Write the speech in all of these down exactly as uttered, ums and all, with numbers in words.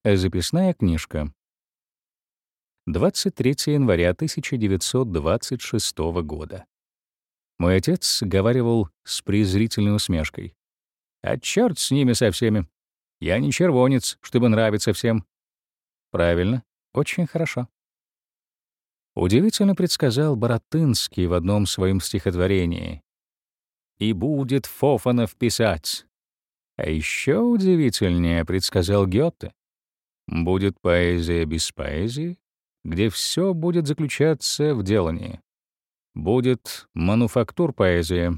Записная книжка. двадцать третьего января тысяча девятьсот двадцать шестого года. Мой отец говаривал с презрительной усмешкой: «А чёрт с ними со всеми! Я не червонец, чтобы нравиться всем». Правильно, очень хорошо. Удивительно предсказал Баратынский в одном своем стихотворении: «И будет Фофанов писать». А еще удивительнее предсказал Гёте: «Будет поэзия без поэзии, где все будет заключаться в делании. Будет мануфактур поэзия».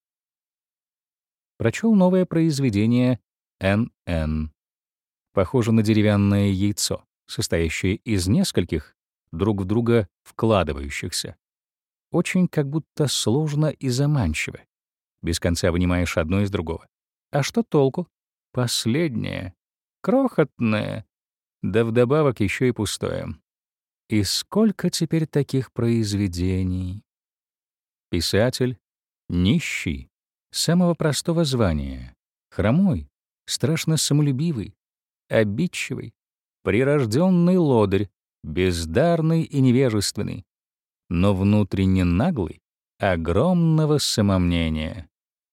Прочел новое произведение Н Н Похоже на деревянное яйцо, состоящее из нескольких, друг в друга вкладывающихся. Очень как будто сложно и заманчиво. Без конца вынимаешь одно из другого. А что толку? Последнее, крохотное, да вдобавок еще и пустое. И сколько теперь таких произведений? Писатель нищий, самого простого звания, хромой, страшно самолюбивый, обидчивый, прирожденный лодырь, бездарный и невежественный, но внутренне наглый, огромного самомнения.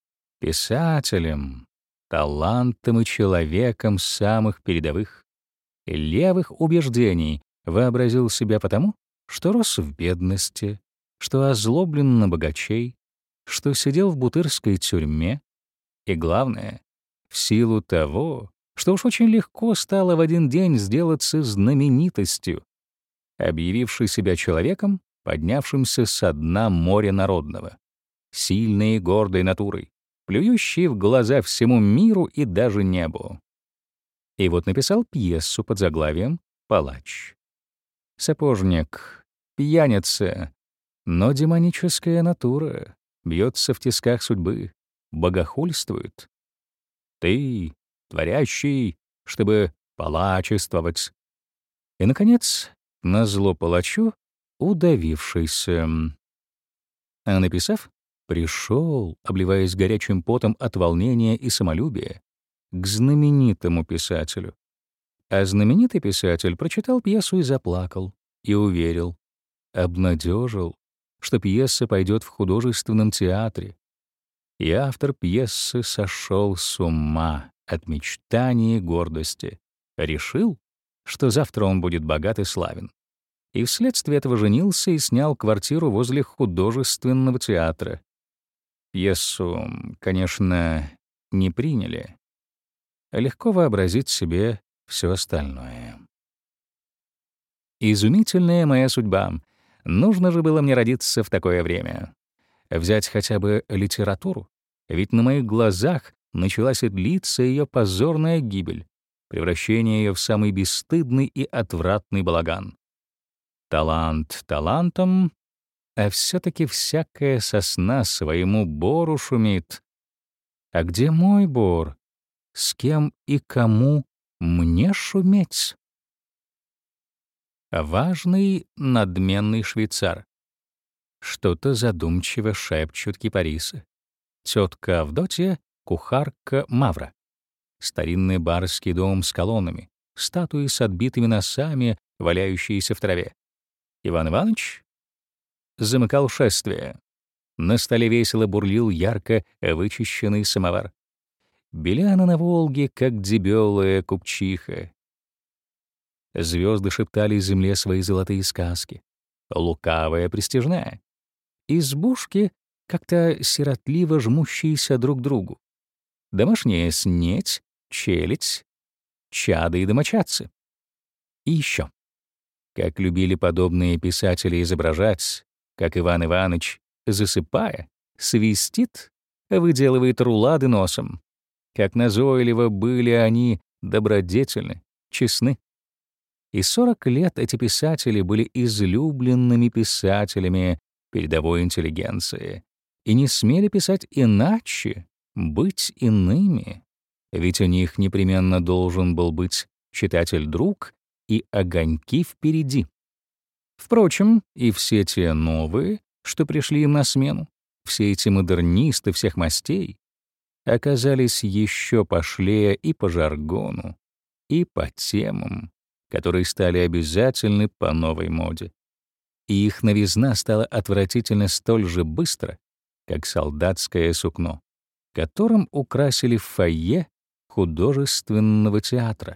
Писателем, талантом и человеком самых передовых, левых убеждений вообразил себя потому, что рос в бедности, что озлоблен на богачей, что сидел в бутырской тюрьме, и, главное, в силу того, что уж очень легко стало в один день сделаться знаменитостью, объявивший себя человеком, поднявшимся со дна моря народного, сильной и гордой натурой, плюющей в глаза всему миру и даже небу. И вот написал пьесу под заглавием «Палач». Сапожник, пьяница, но демоническая натура бьется в тисках судьбы, богохульствует. Ты, творящий, чтобы палачествовать. И, наконец, назло палачу, удавившийся. А написав, пришел, обливаясь горячим потом от волнения и самолюбия, к знаменитому писателю. А знаменитый писатель прочитал пьесу и заплакал, и уверил, обнадежил, что пьеса пойдет в художественном театре. И автор пьесы сошел с ума от мечтаний и гордости, решил, что завтра он будет богат и славен. И вследствие этого женился и снял квартиру возле художественного театра. Пьесу, конечно, не приняли. Легко вообразить себе все остальное. Изумительная моя судьба. Нужно же было мне родиться в такое время. Взять хотя бы литературу. Ведь на моих глазах началась и длится ее позорная гибель, превращение ее в самый бесстыдный и отвратный балаган. Талант талантом, а все-таки всякая сосна своему бору шумит. А где мой бор? С кем и кому мне шуметь? Важный, надменный швейцар. Что-то задумчиво шепчут кипарисы. Тетка Авдотья, кухарка Мавра. Старинный барский дом с колоннами, статуи с отбитыми носами, валяющиеся в траве. Иван Иванович замыкал шествие. На столе весело бурлил ярко вычищенный самовар. Беляна на Волге, как дебелая купчиха. Звезды шептали земле свои золотые сказки. Лукавая, престижная. Избушки, как-то сиротливо жмущиеся друг к другу. Домашняя снеть, челядь, чады и домочадцы. И еще. Как любили подобные писатели изображать, как Иван Иванович, засыпая, свистит, выделывает рулады носом. Как назойливо были они добродетельны, честны. И сорок лет эти писатели были излюбленными писателями передовой интеллигенции и не смели писать иначе, быть иными, ведь у них непременно должен был быть читатель-друг и огоньки впереди. Впрочем, и все те новые, что пришли им на смену, все эти модернисты всех мастей, оказались еще пошлее и по жаргону, и по темам, которые стали обязательны по новой моде. И их новизна стала отвратительно столь же быстро, как солдатское сукно, которым украсили фойе художественного театра.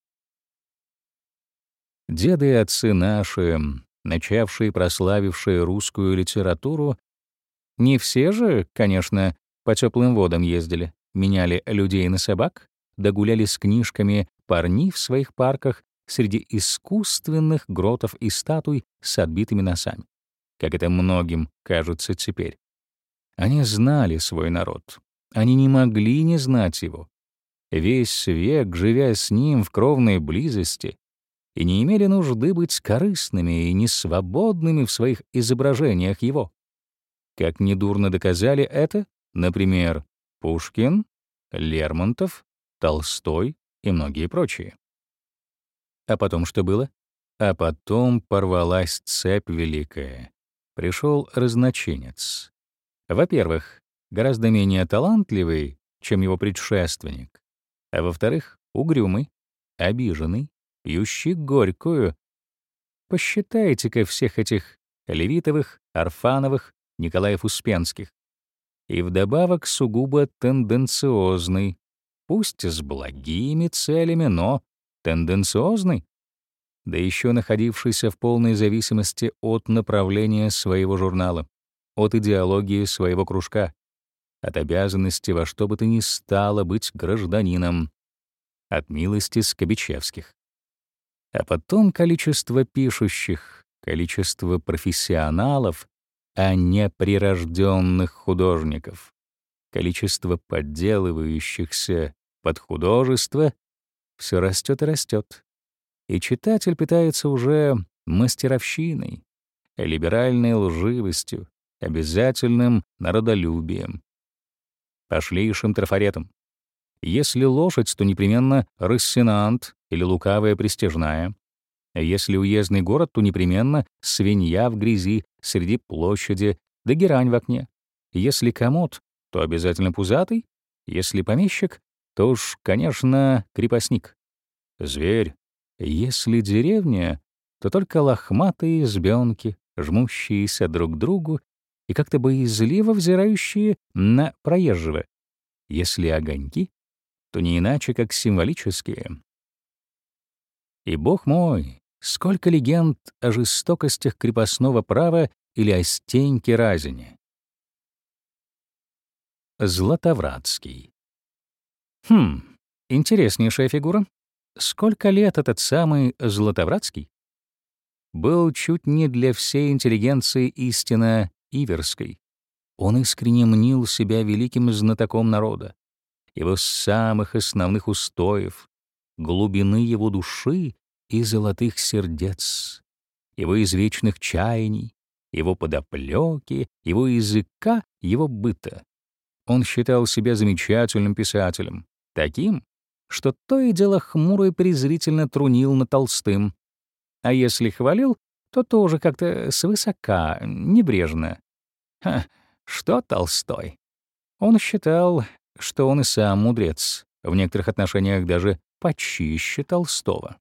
Деды и отцы наши, начавшие и прославившие русскую литературу, не все же, конечно, по теплым водам ездили, меняли людей на собак, да гуляли с книжками парни в своих парках среди искусственных гротов и статуй с отбитыми носами, как это многим кажется теперь. Они знали свой народ. Они не могли не знать его. Весь век, живя с ним в кровной близости, и не имели нужды быть корыстными и несвободными в своих изображениях его. Как недурно доказали это, например, Пушкин, Лермонтов, Толстой и многие прочие. А потом что было? А потом порвалась цепь великая. Пришел разночинец. Во-первых, гораздо менее талантливый, чем его предшественник, а во-вторых, угрюмый, обиженный, пьющий горькую. Посчитайте-ка всех этих Левитовых, Орфановых, Николаев Успенских. И вдобавок сугубо тенденциозный, пусть с благими целями, но тенденциозный, да еще находившийся в полной зависимости от направления своего журнала, от идеологии своего кружка, от обязанности во что бы то ни стало быть гражданином, от милости Скобичевских. А потом количество пишущих, количество профессионалов, а не прирожденных художников, количество подделывающихся под художество все растет и растет. И читатель питается уже мастеровщиной, либеральной лживостью, обязательным народолюбием, пошлейшим трафаретом. Если лошадь, то непременно рассенант или лукавая пристяжная. Если уездный город, то непременно свинья в грязи среди площади, да герань в окне. Если комод, то обязательно пузатый. Если помещик, то уж, конечно, крепостник. Зверь. Если деревня, то только лохматые избенки, жмущиеся друг к другу и как-то боязливо взирающие на проезжего. Если огоньки, то не иначе, как символические. И, бог мой, сколько легенд о жестокостях крепостного права или о Стеньке Разине. Златовратский. Хм, интереснейшая фигура. Сколько лет этот самый Златовратский? Был чуть не для всей интеллигенции истинно иверской. Он искренне мнил себя великим знатоком народа, его самых основных устоев, глубины его души и золотых сердец, его извечных чаяний, его подоплеки, его языка, его быта. Он считал себя замечательным писателем, таким, что то и дело хмуро и презрительно трунил над Толстым. А если хвалил, то тоже как-то свысока, небрежно. Ха, что Толстой? Он считал, что он и сам мудрец, в некоторых отношениях даже почище Толстого.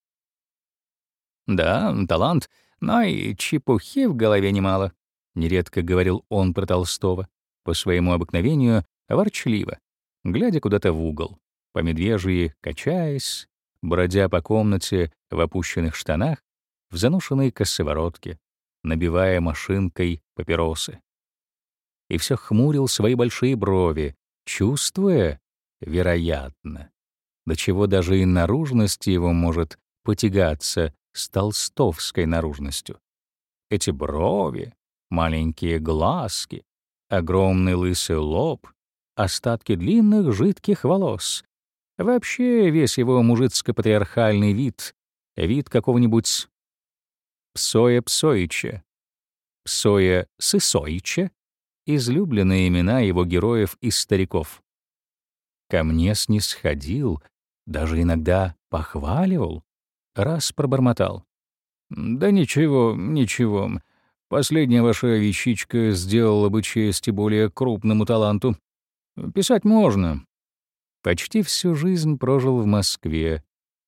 Да, талант, но и чепухи в голове немало, нередко говорил он про Толстого, по своему обыкновению ворчливо, глядя куда-то в угол, по медвежьи качаясь, бродя по комнате в опущенных штанах, в заношенной косоворотке, набивая машинкой папиросы. И все хмурил свои большие брови, чувствуя, вероятно, до чего даже и наружность его может потягаться с толстовской наружностью. Эти брови, маленькие глазки, огромный лысый лоб, остатки длинных жидких волос. Вообще весь его мужицко-патриархальный вид, вид какого-нибудь Псоя Псоича, Псоя Сысоича, излюбленные имена его героев и стариков. Ко мне снисходил, даже иногда похваливал, раз пробормотал. «Да ничего, ничего. Последняя ваша вещичка сделала бы честь и более крупному таланту. Писать можно». Почти всю жизнь прожил в Москве.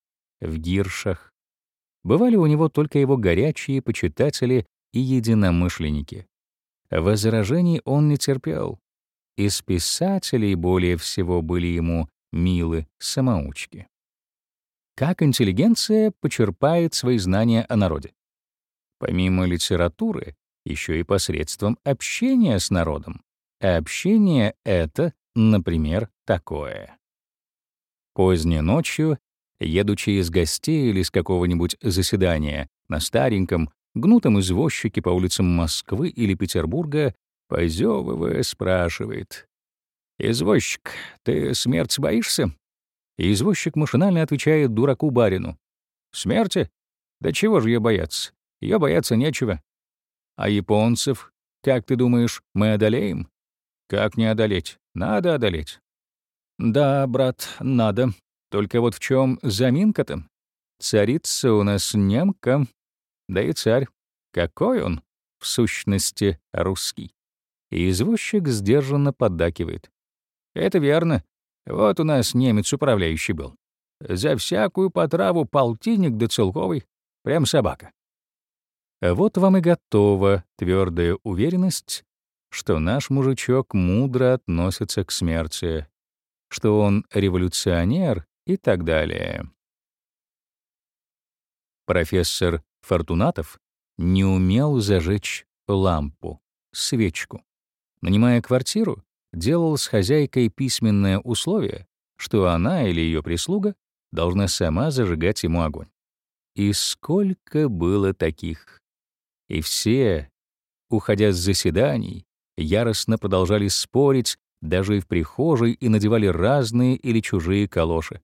в гиршах. Бывали у него только его горячие почитатели и единомышленники. Возражений он не терпел. Из писателей более всего были ему милы самоучки. Как интеллигенция почерпает свои знания о народе? Помимо литературы, еще и посредством общения с народом. А общение — это, например, такое. Поздней ночью, едучи из гостей или с какого-нибудь заседания на стареньком, гнутом извозчике по улицам Москвы или Петербурга, позевывая, спрашивает: «Извозчик, ты смерти боишься?» И извозчик машинально отвечает дураку-барину: «Смерти? Да чего же ее бояться? Ее бояться нечего. А японцев, как ты думаешь, мы одолеем?» «Как не одолеть? Надо одолеть». «Да, брат, надо. Только вот в чем заминка-то? Царица у нас немка, да и царь. Какой он, в сущности, русский?» И извозчик сдержанно поддакивает: «Это верно. Вот у нас немец управляющий был. За всякую потраву полтинник да целковый. Прям собака». Вот вам и готова твердая уверенность, что наш мужичок мудро относится к смерти, что он революционер и так далее. Профессор Фортунатов не умел зажечь лампу, свечку. Нанимая квартиру, делал с хозяйкой письменное условие, что она или ее прислуга должна сама зажигать ему огонь. И сколько было таких! И все, уходя с заседаний, яростно продолжали спорить даже и в прихожей и надевали разные или чужие калоши.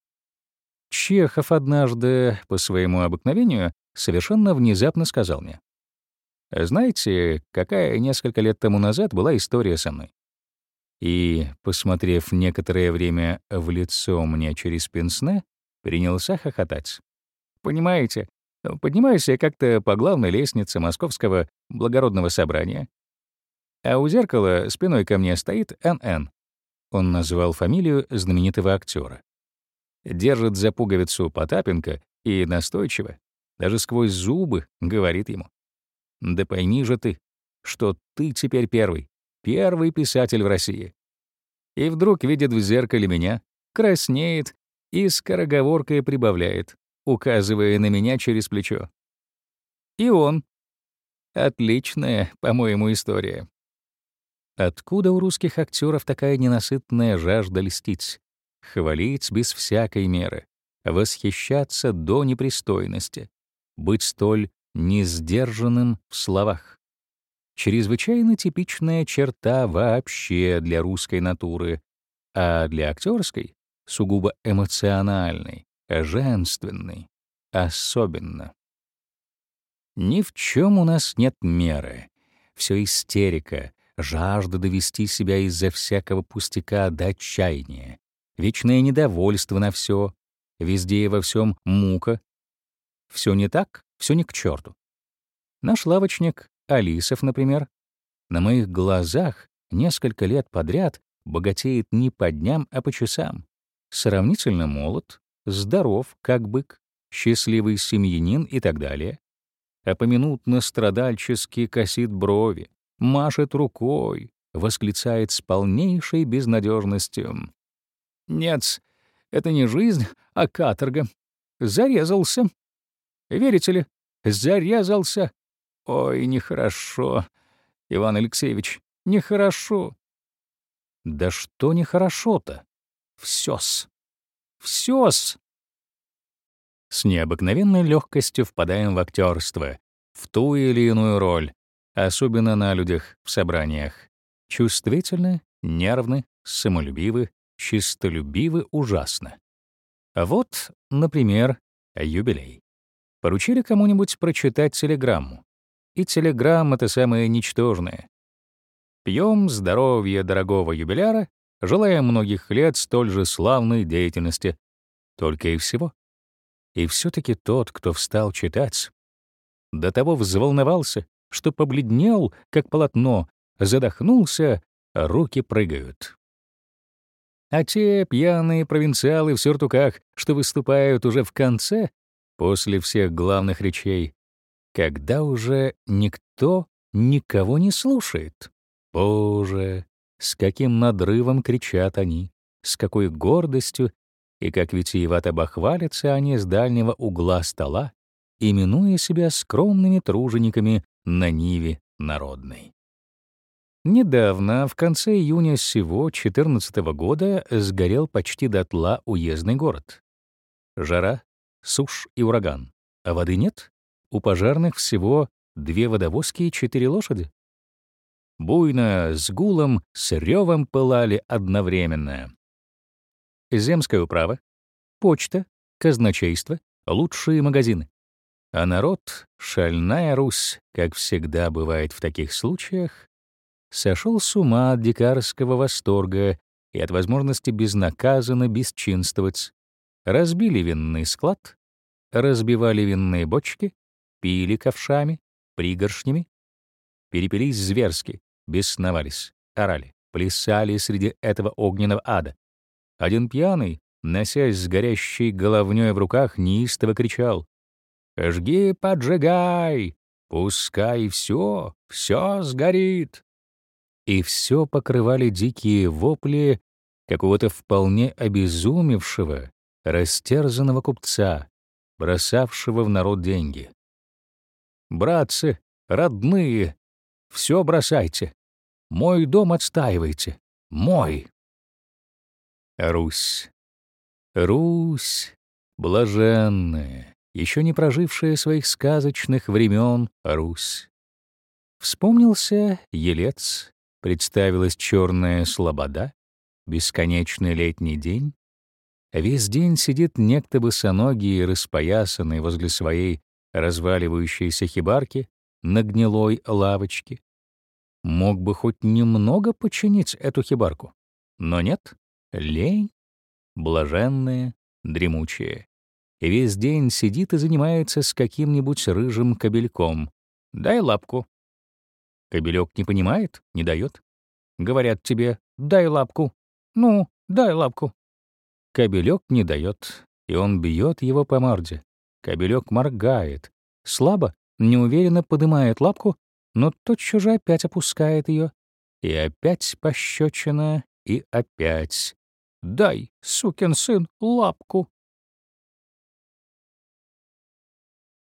Чехов однажды, по своему обыкновению, совершенно внезапно сказал мне: «Знаете, какая несколько лет тому назад была история со мной?» И, посмотрев некоторое время в лицо мне через пенсне, принялся хохотать. «Понимаете, поднимаюсь я как-то по главной лестнице Московского благородного собрания, а у зеркала спиной ко мне стоит Н Н. Он назвал фамилию знаменитого актера. Держит за пуговицу Потапенко и настойчиво, даже сквозь зубы, говорит ему: «Да пойми же ты, что ты теперь первый, первый писатель в России». И вдруг видит в зеркале меня, краснеет и скороговоркой прибавляет, указывая на меня через плечо: «И он». Отличная, по-моему, история. Откуда у русских актеров такая ненасытная жажда льстить, хвалить без всякой меры, восхищаться до непристойности, быть столь несдержанным в словах? Чрезвычайно типичная черта вообще для русской натуры, а для актерской — сугубо эмоциональной, женственной, особенно. Ни в чем у нас нет меры. Все истерика, жажда довести себя из-за всякого пустяка до отчаяния, вечное недовольство на все, везде и во всем мука. Все не так, все не к черту. Наш лавочник Алисов, например, на моих глазах несколько лет подряд богатеет не по дням, а по часам. Сравнительно молод, здоров, как бык, счастливый семьянин и так далее. А поминутно страдальчески косит брови, машет рукой, восклицает с полнейшей безнадежностью: «Нет, это не жизнь, а каторга. Зарезался. Верите ли, зарезался. Ой, нехорошо, Иван Алексеевич, нехорошо». Да что нехорошо-то? Всё-с. Всё-с. С необыкновенной легкостью впадаем в актерство, в ту или иную роль, особенно на людях в собраниях. Чувствительны, нервны, самолюбивы, чистолюбивы ужасно. А вот, например, юбилей. Поручили кому-нибудь прочитать телеграмму. И телеграмма-то самая ничтожная. Пьем здоровья дорогого юбиляра, желаем многих лет столь же славной деятельности. Только и всего. И все-таки тот, кто встал читать, до того взволновался, что побледнел, как полотно, задохнулся, руки прыгают. А те пьяные провинциалы в сюртуках, что выступают уже в конце, после всех главных речей, когда уже никто никого не слушает. Боже, с каким надрывом кричат они, с какой гордостью, и как витиевато бахвалятся они с дальнего угла стола, именуя себя скромными тружениками на ниве народной. Недавно, в конце июня сего четырнадцатого года, сгорел почти дотла уездный город. Жара, сушь и ураган. А воды нет? У пожарных всего две водовозки и четыре лошади. Буйно, с гулом, с ревом пылали одновременно земская управа, почта, казначейство, лучшие магазины. А народ, шальная Русь, как всегда бывает в таких случаях, сошел с ума от дикарского восторга и от возможности безнаказанно бесчинствовать. Разбили винный склад, разбивали винные бочки, пили ковшами, пригоршнями, перепились зверски, бесновались, орали, плясали среди этого огненного ада. Один пьяный, носясь с горящей головнёй в руках, неистово кричал: «Жги, поджигай! Пускай всё, всё сгорит!» И всё покрывали дикие вопли какого-то вполне обезумевшего, растерзанного купца, бросавшего в народ деньги. «Братцы, родные, всё бросайте! Мой дом отстаивайте! Мой!» Русь. Русь, блаженная, еще не прожившая своих сказочных времен Русь. Вспомнился Елец, представилась черная слобода, бесконечный летний день. Весь день сидит некто босоногий и распоясанный возле своей разваливающейся хибарки на гнилой лавочке. Мог бы хоть немного починить эту хибарку, но нет. Лень, блаженная, дремучая. И весь день сидит и занимается с каким-нибудь рыжим кобельком. «Дай лапку». Кобелек не понимает, не дает. Говорят тебе: «Дай лапку». «Ну, дай лапку». Кобелек не дает, и он бьет его по морде. Кобелек моргает, слабо, неуверенно поднимает лапку, но тотчас же опять опускает ее. И опять пощечина, и опять. «Дай, сукин сын, лапку».